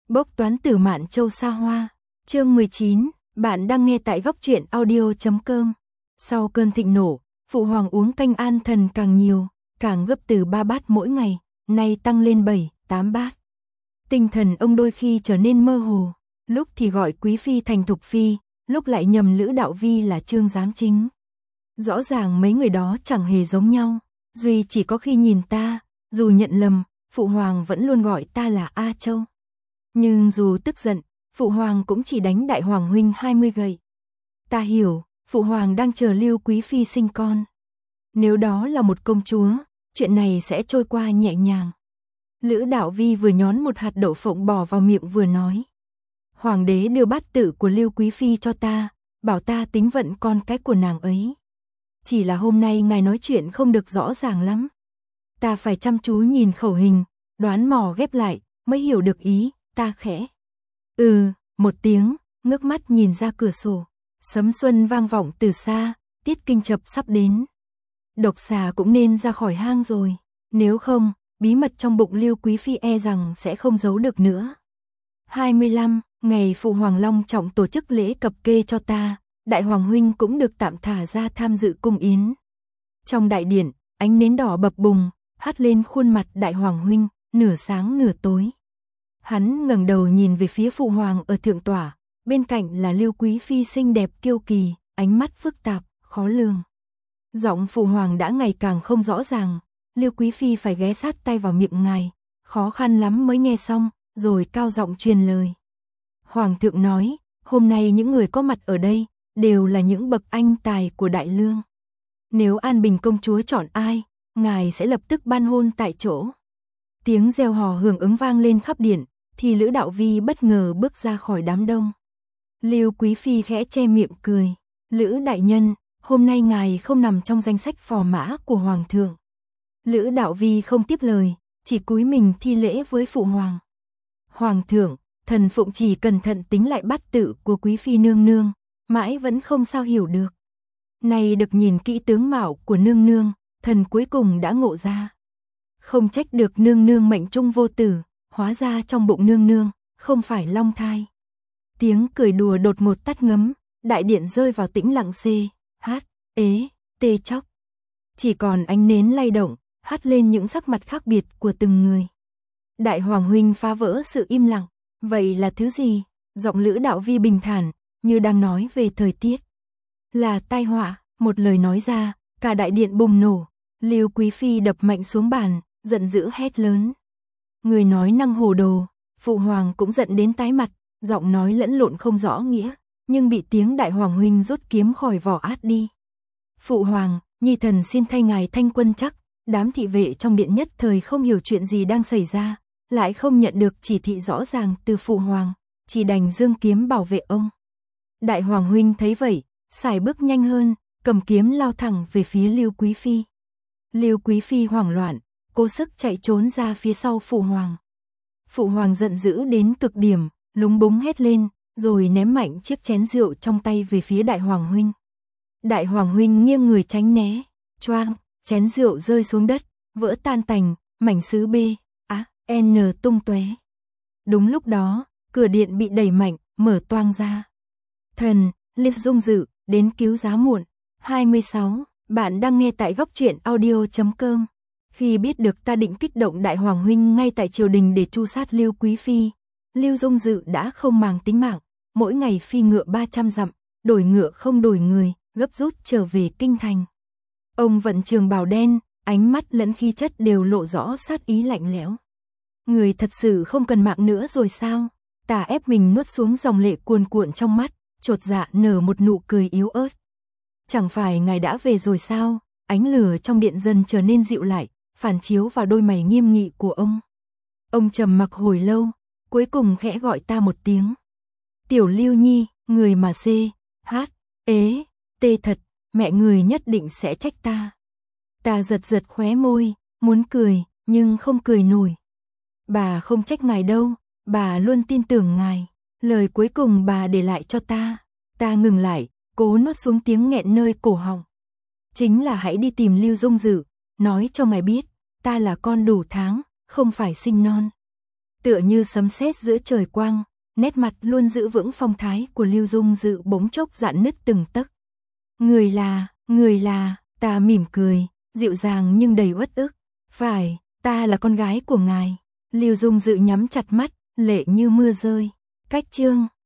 Bốc toán từ Mạn Châu xa hoa. Chương 19, bạn đang nghe tại góc truyện audio.com. Sau cơn thịnh nộ, phụ hoàng uống canh an thần càng nhiều, càng gấp từ 3 bát mỗi ngày, nay tăng lên 7, 8 bát. Tinh thần ông đôi khi trở nên mơ hồ, lúc thì gọi quý phi thành thục phi, lúc lại nhầm Lữ Đạo Vi là Trương Giám Chính. Rõ ràng mấy người đó chẳng hề giống nhau, duy chỉ có khi nhìn ta, dù nhận lầm, phụ hoàng vẫn luôn gọi ta là A Châu. Nhưng dù tức giận, phụ hoàng cũng chỉ đánh đại hoàng huynh 20 gậy. Ta hiểu, phụ hoàng đang chờ Lưu quý phi sinh con. Nếu đó là một công chúa, chuyện này sẽ trôi qua nhẹ nhàng. Lữ Đạo Vi vừa nhón một hạt đậu phộng bỏ vào miệng vừa nói. Hoàng đế đưa bát tự của Lưu quý phi cho ta, bảo ta tính vận con cái của nàng ấy. Chỉ là hôm nay ngài nói chuyện không được rõ ràng lắm. Ta phải chăm chú nhìn khẩu hình, đoán mò ghép lại, mới hiểu được ý, ta khẽ. Một tiếng, ngước mắt nhìn ra cửa sổ. Sấm xuân vang vọng từ xa, tiết kinh chập sắp đến. Độc xà cũng nên ra khỏi hang rồi, nếu không, bí mật trong bụng Lưu quý phi e rằng sẽ không giấu được nữa. 25, ngày phụ hoàng long trọng tổ chức lễ cập kê cho ta, đại hoàng huynh cũng được tạm thả ra tham dự cung yến. Trong đại điện, ánh nến đỏ bập bùng, hắt lên khuôn mặt đại hoàng huynh, nửa sáng nửa tối. Hắn ngẩng đầu nhìn về phía phụ hoàng ở thượng tòa, bên cạnh là Lưu quý phi xinh đẹp kiêu kỳ, ánh mắt phức tạp, khó lường. Giọng phụ hoàng đã ngày càng không rõ ràng, Lưu quý phi phải ghé sát tay vào miệng ngài, khó khăn lắm mới nghe xong, rồi cao giọng truyền lời. Hoàng thượng nói, hôm nay những người có mặt ở đây, đều là những bậc anh tài của đại lương. Nếu An Bình công chúa chọn ai, ngài sẽ lập tức ban hôn tại chỗ. Tiếng reo hò hưởng ứng vang lên khắp điện, thì Lữ Đạo Vi bất ngờ bước ra khỏi đám đông. Lưu quý phi khẽ che miệng cười. Lữ đại nhân, hôm nay ngài không nằm trong danh sách phò mã của hoàng thượng. Lữ Đạo Vi không tiếp lời, chỉ cúi mình thi lễ với phụ hoàng. Hoàng thượng, thần phụng chỉ cẩn thận tính lại bát tự của quý phi nương nương, mãi vẫn không sao hiểu được. Này được nhìn kỹ tướng mạo của nương nương, thần cuối cùng đã ngộ ra. Không trách được nương nương mệnh trung vô tử, hóa ra trong bụng nương nương, không phải long thai. Tiếng cười đùa đột ngột tắt ngấm, đại điện rơi vào tĩnh lặng tê chóc. Chỉ còn ánh nến lay động, hắt lên những sắc mặt khác biệt của từng người. Đại hoàng huynh phá vỡ sự im lặng, vậy là thứ gì? Giọng Lữ Đạo Vi bình thản, như đang nói về thời tiết. Là tai họa, một lời nói ra, cả đại điện bùng nổ. Lưu quý phi đập mạnh xuống bàn, giận dữ hét lớn. Người nói năng hồ đồ, phụ hoàng cũng giận đến tái mặt, giọng nói lẫn lộn không rõ nghĩa, nhưng bị tiếng đại hoàng huynh rút kiếm khỏi vỏ át đi. Phụ hoàng, nhi thần xin thay ngài thanh quân chắc. Đám thị vệ trong điện nhất thời không hiểu chuyện gì đang xảy ra, lại không nhận được chỉ thị rõ ràng từ phụ hoàng, chỉ đành giương kiếm bảo vệ ông. Đại hoàng huynh thấy vậy, sải bước nhanh hơn, cầm kiếm lao thẳng về phía Lưu quý phi. Lưu quý phi hoảng loạn, cố sức chạy trốn ra phía sau phụ hoàng. Phụ hoàng giận dữ đến cực điểm, lúng búng hét lên, rồi ném mạnh chiếc chén rượu trong tay về phía đại hoàng huynh. Đại hoàng huynh nghiêng người tránh né, choang, chén rượu rơi xuống đất, vỡ tan tành, mảnh sứ N tung tóe. Đúng lúc đó, cửa điện bị đẩy mạnh, mở toang ra. Thần, Lưu Dung Dự, đến cứu giá muộn. 26, bạn đang nghe tại góc truyện audio.com. Khi biết được ta định kích động đại hoàng huynh ngay tại triều đình để tru sát Lưu quý phi, Lưu Dung Dự đã không màng tính mạng, mỗi ngày phi ngựa 300 dặm, đổi ngựa không đổi người, gấp rút trở về kinh thành. Ông vận trường bào đen, ánh mắt lẫn khí chất đều lộ rõ sát ý lạnh lẽo. Người thật sự không cần mạng nữa rồi sao? Ta ép mình nuốt xuống dòng lệ cuồn cuộn trong mắt, chột dạ nở một nụ cười yếu ớt. Chẳng phải ngài đã về rồi sao? Ánh lửa trong điện dần trở nên dịu lại, phản chiếu vào đôi mày nghiêm nghị của ông. Ông trầm mặc hồi lâu, cuối cùng khẽ gọi ta một tiếng. Tiểu Lưu Nhi, người mà tê thật, mẹ người nhất định sẽ trách ta. Ta giật giật khóe môi, muốn cười, nhưng không cười nổi. Bà không trách ngài đâu, bà luôn tin tưởng ngài. Lời cuối cùng bà để lại cho ta. Ta ngừng lại, cố nuốt xuống tiếng nghẹn nơi cổ họng. Chính là hãy đi tìm Lưu Dung Dự, nói cho ngài biết, ta là con đủ tháng, không phải sinh non. Tựa như sấm sét giữa trời quang, nét mặt luôn giữ vững phong thái của Lưu Dung Dự bỗng chốc rạn nứt từng tấc. Người là, ta mỉm cười, dịu dàng nhưng đầy uất ức. Phải, ta là con gái của ngài. Lưu Dung Dự nhắm chặt mắt, lệ như mưa rơi. Cách chương